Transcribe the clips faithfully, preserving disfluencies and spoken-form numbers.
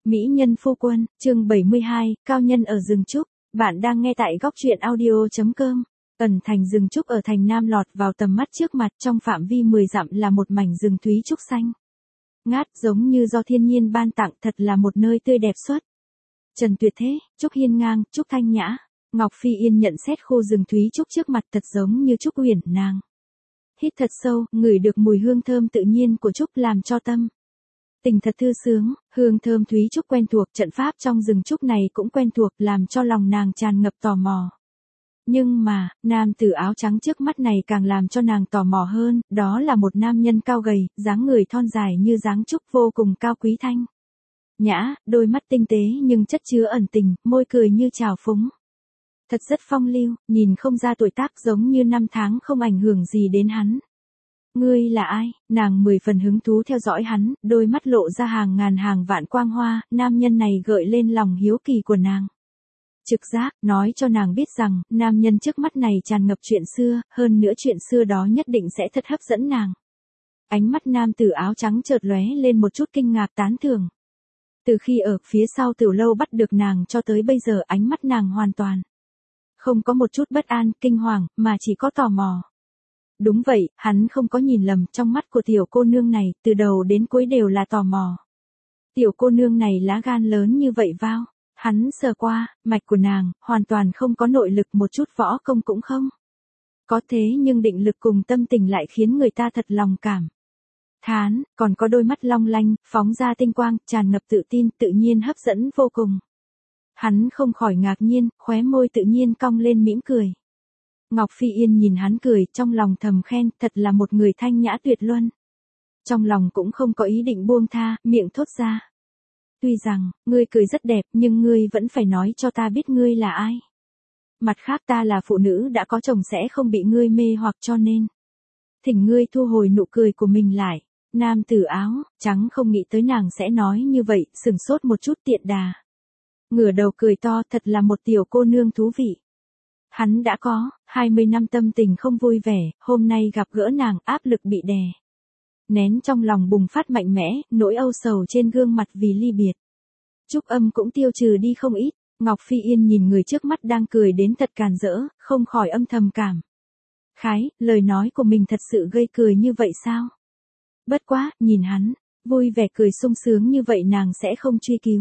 Mỹ nhân phu quân, chương bảy mươi hai, cao nhân ở rừng trúc. Bạn đang nghe tại góc truyện audio chấm com. Ẩn thành rừng trúc ở thành Nam lọt vào tầm mắt trước mặt, trong phạm vi mười dặm là một mảnh rừng thúy trúc xanh ngát, giống như do thiên nhiên ban tặng, thật là một nơi tươi đẹp xuất trần tuyệt thế. Trúc hiên ngang, trúc thanh nhã. Ngọc Phi Yên nhận xét khu rừng thúy trúc trước mặt thật giống như trúc uyển, nàng hít thật sâu, ngửi được mùi hương thơm tự nhiên của trúc làm cho tâm tình thật thư sướng. Hương thơm thúy trúc quen thuộc, trận pháp trong rừng trúc này cũng quen thuộc, làm cho lòng nàng tràn ngập tò mò. Nhưng mà, nam tử áo trắng trước mắt này càng làm cho nàng tò mò hơn, đó là một nam nhân cao gầy, dáng người thon dài như dáng trúc, vô cùng cao quý thanh nhã, đôi mắt tinh tế nhưng chất chứa ẩn tình, môi cười như trào phúng. Thật rất phong lưu, nhìn không ra tuổi tác, giống như năm tháng không ảnh hưởng gì đến hắn. Ngươi là ai? Nàng mười phần hứng thú theo dõi hắn, đôi mắt lộ ra hàng ngàn hàng vạn quang hoa, nam nhân này gợi lên lòng hiếu kỳ của nàng. Trực giác, nói cho nàng biết rằng, nam nhân trước mắt này tràn ngập chuyện xưa, hơn nữa chuyện xưa đó nhất định sẽ thật hấp dẫn nàng. Ánh mắt nam tử áo trắng chợt lóe lên một chút kinh ngạc tán thưởng. Từ khi ở phía sau tiểu lâu bắt được nàng cho tới bây giờ, ánh mắt nàng hoàn toàn không có một chút bất an, kinh hoàng, mà chỉ có tò mò. Đúng vậy, hắn không có nhìn lầm, trong mắt của tiểu cô nương này, từ đầu đến cuối đều là tò mò. Tiểu cô nương này lá gan lớn như vậy vào. Hắn sờ qua, mạch của nàng, hoàn toàn không có nội lực, một chút võ công cũng không có, thế nhưng định lực cùng tâm tình lại khiến người ta thật lòng cảm thán, còn có đôi mắt long lanh, phóng ra tinh quang, tràn ngập tự tin, tự nhiên hấp dẫn vô cùng. Hắn không khỏi ngạc nhiên, khóe môi tự nhiên cong lên mỉm cười. Ngọc Phi Yên nhìn hắn cười, trong lòng thầm khen, thật là một người thanh nhã tuyệt luân. Trong lòng cũng không có ý định buông tha, miệng thốt ra. Tuy rằng, ngươi cười rất đẹp, nhưng ngươi vẫn phải nói cho ta biết ngươi là ai. Mặt khác, ta là phụ nữ đã có chồng, sẽ không bị ngươi mê hoặc, cho nên thỉnh ngươi thu hồi nụ cười của mình lại. Nam tử áo trắng không nghĩ tới nàng sẽ nói như vậy, sừng sốt một chút, tiện đà ngửa đầu cười to, thật là một tiểu cô nương thú vị. Hắn đã có hai mươi năm tâm tình không vui vẻ, hôm nay gặp gỡ nàng, áp lực bị đè nén trong lòng bùng phát mạnh mẽ, nỗi âu sầu trên gương mặt vì ly biệt trúc âm cũng tiêu trừ đi không ít. Ngọc Phi Yên nhìn người trước mắt đang cười đến thật càn rỡ, không khỏi âm thầm cảm khái, lời nói của mình thật sự gây cười như vậy sao? Bất quá, nhìn hắn vui vẻ cười sung sướng như vậy, nàng sẽ không truy cứu,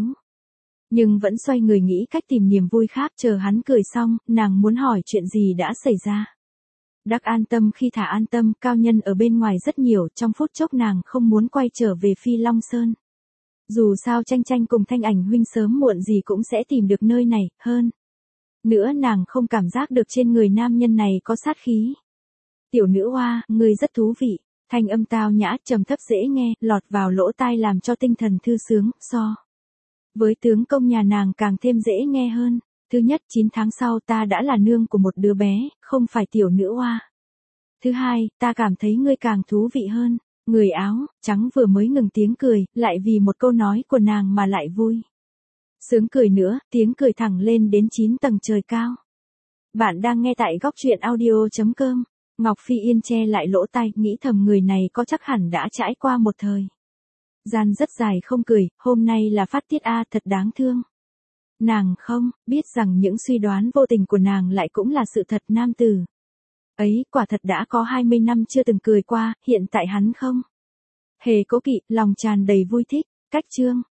nhưng vẫn xoay người nghĩ cách tìm niềm vui khác. Chờ hắn cười xong, nàng muốn hỏi chuyện gì đã xảy ra. Đắc an tâm khi thả an tâm, cao nhân ở bên ngoài rất nhiều, trong phút chốc nàng không muốn quay trở về Phi Long Sơn. Dù sao tranh tranh cùng Thanh Ảnh huynh sớm muộn gì cũng sẽ tìm được nơi này, hơn nữa nàng không cảm giác được trên người nam nhân này có sát khí. Tiểu nữ oa, ngươi rất thú vị. Thanh âm tao nhã, trầm thấp dễ nghe, lọt vào lỗ tai làm cho tinh thần thư sướng, so với tướng công nhà nàng càng thêm dễ nghe hơn. Thứ nhất, chín tháng sau ta đã là nương của một đứa bé, không phải tiểu nữ oa. Thứ hai, ta cảm thấy ngươi càng thú vị hơn. Người áo trắng vừa mới ngừng tiếng cười, lại vì một câu nói của nàng mà lại vui sướng cười nữa, tiếng cười thẳng lên đến chín tầng trời cao. Bạn đang nghe tại góc truyện audio chấm com. Ngọc Phi Yên che lại lỗ tai, nghĩ thầm người này có chắc hẳn đã trải qua một thời gian rất dài không cười, hôm nay là phát tiết a, thật đáng thương. Nàng không biết rằng những suy đoán vô tình của nàng lại cũng là sự thật. Nam tử ấy quả thật đã có hai mươi năm chưa từng cười qua, hiện tại hắn không hề cố kỵ, lòng tràn đầy vui thích. Cách chương